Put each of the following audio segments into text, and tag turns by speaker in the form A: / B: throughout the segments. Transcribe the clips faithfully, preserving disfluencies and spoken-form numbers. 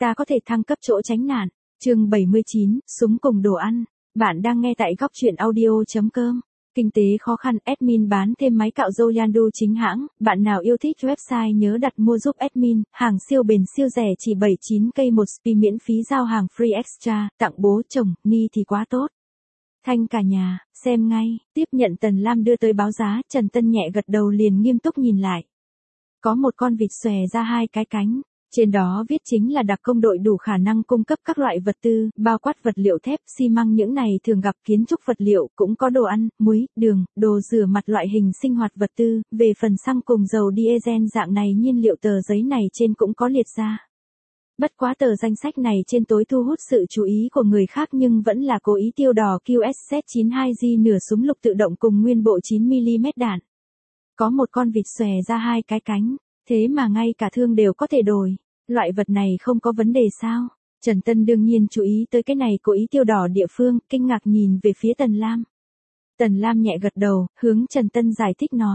A: ta có thể thăng cấp chỗ tránh nạn. Chương bảy mươi chín, súng cùng đồ ăn. Bạn đang nghe tại góc truyện audio chấm com. Kinh tế khó khăn, admin bán thêm máy cạo râu Yandu chính hãng, bạn nào yêu thích website nhớ đặt mua giúp admin, hàng siêu bền siêu rẻ chỉ bảy mươi chín k một spi miễn phí giao hàng free extra, tặng bố chồng, ni thì quá tốt. Thanh cả nhà, xem ngay, tiếp nhận Tần Lam đưa tới báo giá, Trần Tân nhẹ gật đầu liền nghiêm túc nhìn lại. Có một con vịt xòe ra hai cái cánh. Trên đó viết chính là đặc công đội đủ khả năng cung cấp các loại vật tư, bao quát vật liệu thép, xi măng những này thường gặp kiến trúc vật liệu, cũng có đồ ăn, muối, đường, đồ rửa mặt loại hình sinh hoạt vật tư, về phần xăng cùng dầu diesel dạng này nhiên liệu tờ giấy này trên cũng có liệt ra. Bất quá tờ danh sách này trên tối thu hút sự chú ý của người khác nhưng vẫn là cố ý tiêu đỏ Q S Z chín mươi hai G nửa súng lục tự động cùng nguyên bộ chín mi li mét đạn. Có một con vịt xòe ra hai cái cánh. Thế mà ngay cả thương đều có thể đổi. Loại vật này không có vấn đề sao? Trần Tân đương nhiên chú ý tới cái này cố ý tiêu đỏ địa phương, kinh ngạc nhìn về phía Tần Lam. Tần Lam nhẹ gật đầu, hướng Trần Tân giải thích nói.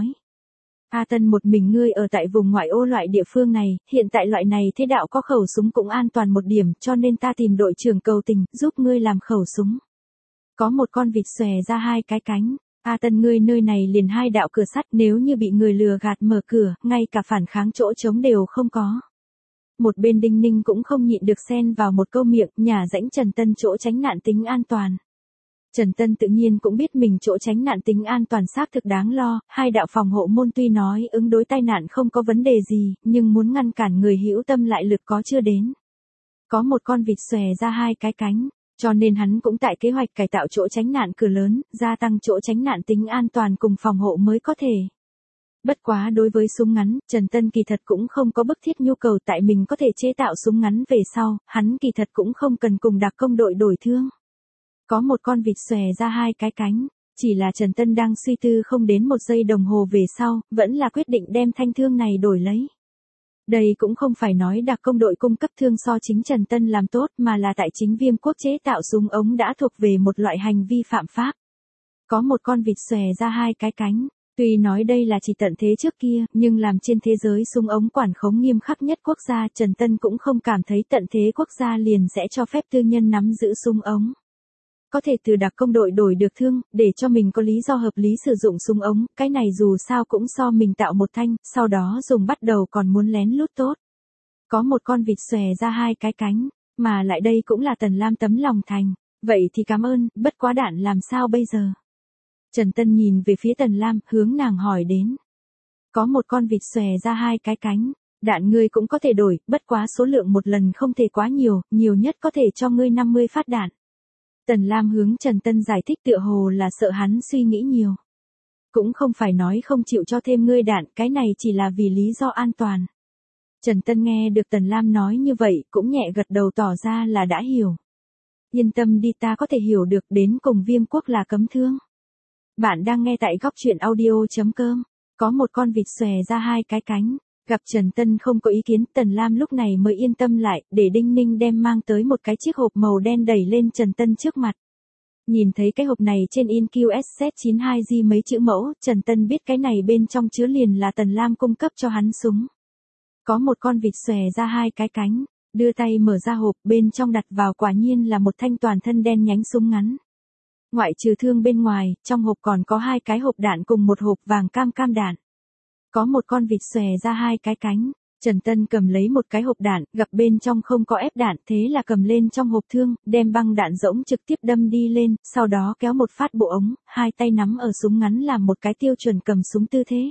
A: A Tân một mình ngươi ở tại vùng ngoại ô loại địa phương này, hiện tại loại này thế đạo có khẩu súng cũng an toàn một điểm cho nên ta tìm đội trưởng cầu tình, giúp ngươi làm khẩu súng. Có một con vịt xòe ra hai cái cánh. A Tân ngươi nơi này liền hai đạo cửa sắt nếu như bị người lừa gạt mở cửa, ngay cả phản kháng chỗ trống đều không có. Một bên Đinh Ninh cũng không nhịn được xen vào một câu miệng, nhà rãnh Trần Tân chỗ tránh nạn tính an toàn. Trần Tân tự nhiên cũng biết mình chỗ tránh nạn tính an toàn xác thực đáng lo, hai đạo phòng hộ môn tuy nói ứng đối tai nạn không có vấn đề gì, nhưng muốn ngăn cản người hữu tâm lại lực có chưa đến. Có một con vịt xòe ra hai cái cánh. Cho nên hắn cũng tại kế hoạch cải tạo chỗ tránh nạn cửa lớn, gia tăng chỗ tránh nạn tính an toàn cùng phòng hộ mới có thể. Bất quá đối với súng ngắn, Trần Tân kỳ thật cũng không có bức thiết nhu cầu tại mình có thể chế tạo súng ngắn về sau, hắn kỳ thật cũng không cần cùng đặc công đội đổi thương. Có một con vịt xòe ra hai cái cánh, chỉ là Trần Tân đang suy tư không đến một giây đồng hồ về sau, vẫn là quyết định đem thanh thương này đổi lấy. Đây cũng không phải nói đặc công đội cung cấp thương so chính Trần Tân làm tốt mà là tại chính Viêm Quốc chế tạo súng ống đã thuộc về một loại hành vi phạm pháp. Có một con vịt xòe ra hai cái cánh, tuy nói đây là chỉ tận thế trước kia, nhưng làm trên thế giới súng ống quản khống nghiêm khắc nhất quốc gia, Trần Tân cũng không cảm thấy tận thế quốc gia liền sẽ cho phép tư nhân nắm giữ súng ống. Có thể từ đặc công đội đổi được thương, để cho mình có lý do hợp lý sử dụng súng ống, cái này dù sao cũng so mình tạo một thanh, sau đó dùng bắt đầu còn muốn lén lút tốt. Có một con vịt xòe ra hai cái cánh, mà lại đây cũng là Tần Lam tấm lòng thành, vậy thì cảm ơn, bất quá đạn làm sao bây giờ? Trần Tân nhìn về phía Tần Lam, hướng nàng hỏi đến. Có một con vịt xòe ra hai cái cánh, đạn ngươi cũng có thể đổi, bất quá số lượng một lần không thể quá nhiều, nhiều nhất có thể cho ngươi năm mươi phát đạn. Tần Lam hướng Trần Tân giải thích tựa hồ là sợ hắn suy nghĩ nhiều. Cũng không phải nói không chịu cho thêm ngươi đạn, cái này chỉ là vì lý do an toàn. Trần Tân nghe được Tần Lam nói như vậy, cũng nhẹ gật đầu tỏ ra là đã hiểu. Yên tâm đi, ta có thể hiểu được, đến cùng Viêm Quốc là cấm thương. Bạn đang nghe tại góc truyện audio chấm com. Có một con vịt xòe ra hai cái cánh. Gặp Trần Tân không có ý kiến, Tần Lam lúc này mới yên tâm lại, để Đinh Ninh đem mang tới một cái chiếc hộp màu đen đẩy lên Trần Tân trước mặt. Nhìn thấy cái hộp này trên in Q S Z chín mươi hai G mấy chữ mẫu, Trần Tân biết cái này bên trong chứa liền là Tần Lam cung cấp cho hắn súng. Có một con vịt xòe ra hai cái cánh, đưa tay mở ra hộp, bên trong đặt vào quả nhiên là một thanh toàn thân đen nhánh súng ngắn. Ngoại trừ thương bên ngoài, trong hộp còn có hai cái hộp đạn cùng một hộp vàng cam cam đạn. Có một con vịt xòe ra hai cái cánh, Trần Tân cầm lấy một cái hộp đạn, gặp bên trong không có ép đạn, thế là cầm lên trong hộp thương, đem băng đạn rỗng trực tiếp đâm đi lên, sau đó kéo một phát bộ ống, hai tay nắm ở súng ngắn làm một cái tiêu chuẩn cầm súng tư thế.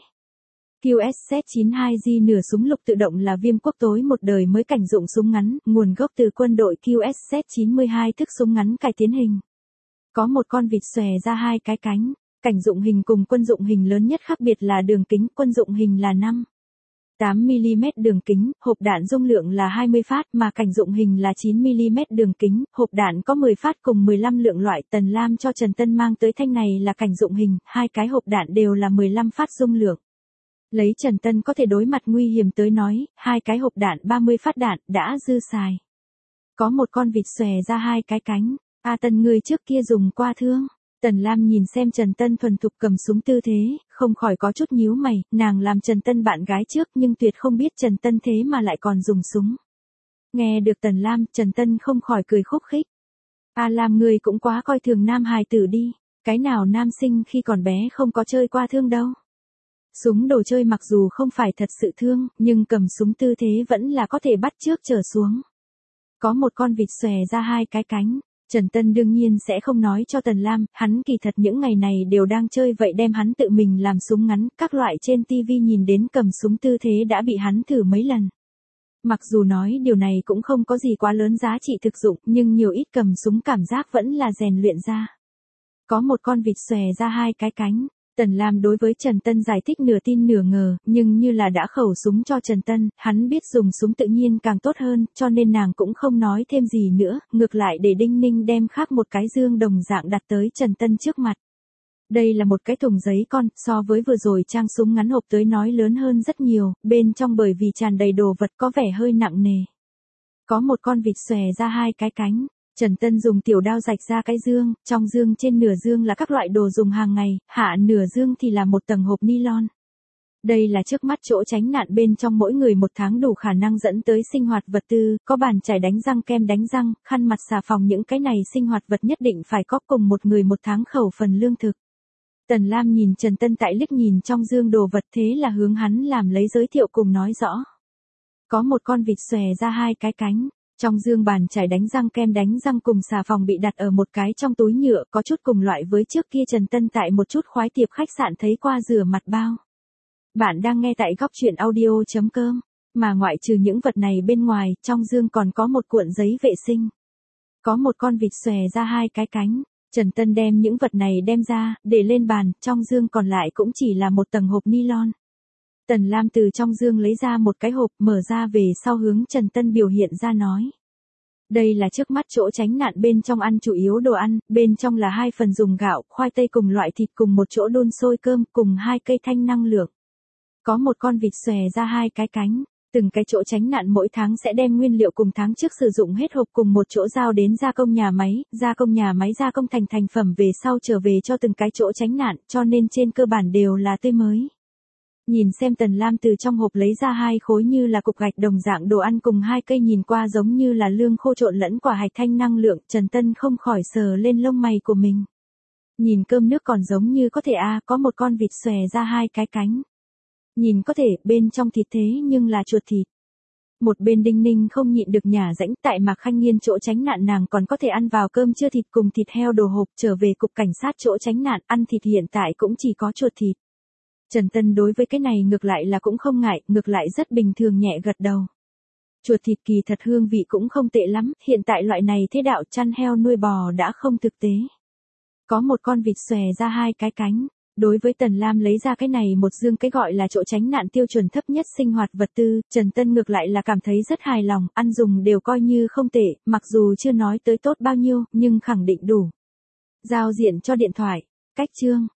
A: Q S Z chín mươi hai G nửa súng lục tự động là Viêm Quốc tối một đời mới cảnh dụng súng ngắn, nguồn gốc từ quân đội Q S Z chín mươi hai thức súng ngắn cải tiến hình. Có một con vịt xòe ra hai cái cánh. Cảnh dụng hình cùng quân dụng hình lớn nhất khác biệt là đường kính, quân dụng hình là năm phẩy tám mi li mét đường kính, hộp đạn dung lượng là hai mươi phát mà cảnh dụng hình là chín mi li mét đường kính, hộp đạn có mười phát cùng mười lăm lượng loại. Tần Lam cho Trần Tân mang tới thanh này là cảnh dụng hình, hai cái hộp đạn đều là mười lăm phát dung lượng. Lấy Trần Tân có thể đối mặt nguy hiểm tới nói, hai cái hộp đạn ba mươi phát đạn đã dư xài. Có một con vịt xòe ra hai cái cánh, A Tân ngươi trước kia dùng qua thương. Tần Lam nhìn xem Trần Tân thuần thục cầm súng tư thế, không khỏi có chút nhíu mày, nàng làm Trần Tân bạn gái trước nhưng tuyệt không biết Trần Tân thế mà lại còn dùng súng. Nghe được Tần Lam, Trần Tân không khỏi cười khúc khích. A Lam ngươi cũng quá coi thường nam hài tử đi, cái nào nam sinh khi còn bé không có chơi qua thương đâu. Súng đồ chơi mặc dù không phải thật sự thương, nhưng cầm súng tư thế vẫn là có thể bắt trước trở xuống. Có một con vịt xòe ra hai cái cánh, Trần Tân đương nhiên sẽ không nói cho Tần Lam, hắn kỳ thật những ngày này đều đang chơi vậy đem hắn tự mình làm súng ngắn, các loại trên tivi nhìn đến cầm súng tư thế đã bị hắn thử mấy lần. Mặc dù nói điều này cũng không có gì quá lớn giá trị thực dụng, nhưng nhiều ít cầm súng cảm giác vẫn là rèn luyện ra. Có một con vịt xòe ra hai cái cánh, Tần Lam đối với Trần Tân giải thích nửa tin nửa ngờ, nhưng như là đã khẩu súng cho Trần Tân, hắn biết dùng súng tự nhiên càng tốt hơn, cho nên nàng cũng không nói thêm gì nữa, ngược lại để Đinh Ninh đem khác một cái dương đồng dạng đặt tới Trần Tân trước mặt. Đây là một cái thùng giấy con, so với vừa rồi trang súng ngắn hộp tới nói lớn hơn rất nhiều, bên trong bởi vì tràn đầy đồ vật có vẻ hơi nặng nề. Có một con vịt xòe ra hai cái cánh. Trần Tân dùng tiểu đao rạch ra cái dương, trong dương trên nửa dương là các loại đồ dùng hàng ngày, hạ nửa dương thì là một tầng hộp nylon. Đây là trước mắt chỗ tránh nạn bên trong mỗi người một tháng đủ khả năng dẫn tới sinh hoạt vật tư, có bàn chải đánh răng kem đánh răng, khăn mặt xà phòng những cái này sinh hoạt vật nhất định phải có cùng một người một tháng khẩu phần lương thực. Tần Lam nhìn Trần Tân tại liếc nhìn trong dương đồ vật thế là hướng hắn làm lấy giới thiệu cùng nói rõ. Có một con vịt xòe ra hai cái cánh. Trong dương bàn chải đánh răng kem đánh răng cùng xà phòng bị đặt ở một cái trong túi nhựa có chút cùng loại với trước kia Trần Tân tại một chút khoái tiệp khách sạn thấy qua rửa mặt bao. Bạn đang nghe tại góc truyện audio chấm com, mà ngoại trừ những vật này bên ngoài, trong dương còn có một cuộn giấy vệ sinh. Có một con vịt xòe ra hai cái cánh, Trần Tân đem những vật này đem ra, để lên bàn, trong dương còn lại cũng chỉ là một tầng hộp nylon. Tần Lam từ trong dương lấy ra một cái hộp mở ra về sau hướng Trần Tân biểu hiện ra nói. Đây là trước mắt chỗ tránh nạn bên trong ăn chủ yếu đồ ăn, bên trong là hai phần dùng gạo, khoai tây cùng loại thịt cùng một chỗ đun sôi cơm cùng hai cây thanh năng lượng. Có một con vịt xòe ra hai cái cánh, từng cái chỗ tránh nạn mỗi tháng sẽ đem nguyên liệu cùng tháng trước sử dụng hết hộp cùng một chỗ giao đến gia công nhà máy, gia công nhà máy gia công thành thành phẩm về sau trở về cho từng cái chỗ tránh nạn, cho nên trên cơ bản đều là tươi mới. Nhìn xem Tần Lam từ trong hộp lấy ra hai khối như là cục gạch đồng dạng đồ ăn cùng hai cây nhìn qua giống như là lương khô trộn lẫn quả hạch thanh năng lượng, Trần Tân không khỏi sờ lên lông mày của mình. Nhìn cơm nước còn giống như có thể a à, có một con vịt xòe ra hai cái cánh. Nhìn có thể, bên trong thịt thế nhưng là chuột thịt. Một bên Đinh Ninh không nhịn được nhả rãnh tại Mạc Khanh Nghiên chỗ tránh nạn nàng còn có thể ăn vào cơm trưa thịt cùng thịt heo đồ hộp trở về cục cảnh sát chỗ tránh nạn ăn thịt hiện tại cũng chỉ có chuột thịt. Trần Tân đối với cái này ngược lại là cũng không ngại, ngược lại rất bình thường nhẹ gật đầu. Chuột thịt kỳ thật hương vị cũng không tệ lắm, hiện tại loại này thế đạo chăn heo nuôi bò đã không thực tế. Có một con vịt xòe ra hai cái cánh, đối với Tần Lam lấy ra cái này một dương cái gọi là chỗ tránh nạn tiêu chuẩn thấp nhất sinh hoạt vật tư, Trần Tân ngược lại là cảm thấy rất hài lòng, ăn dùng đều coi như không tệ, mặc dù chưa nói tới tốt bao nhiêu, nhưng khẳng định đủ. Giao diện cho điện thoại, cách chương.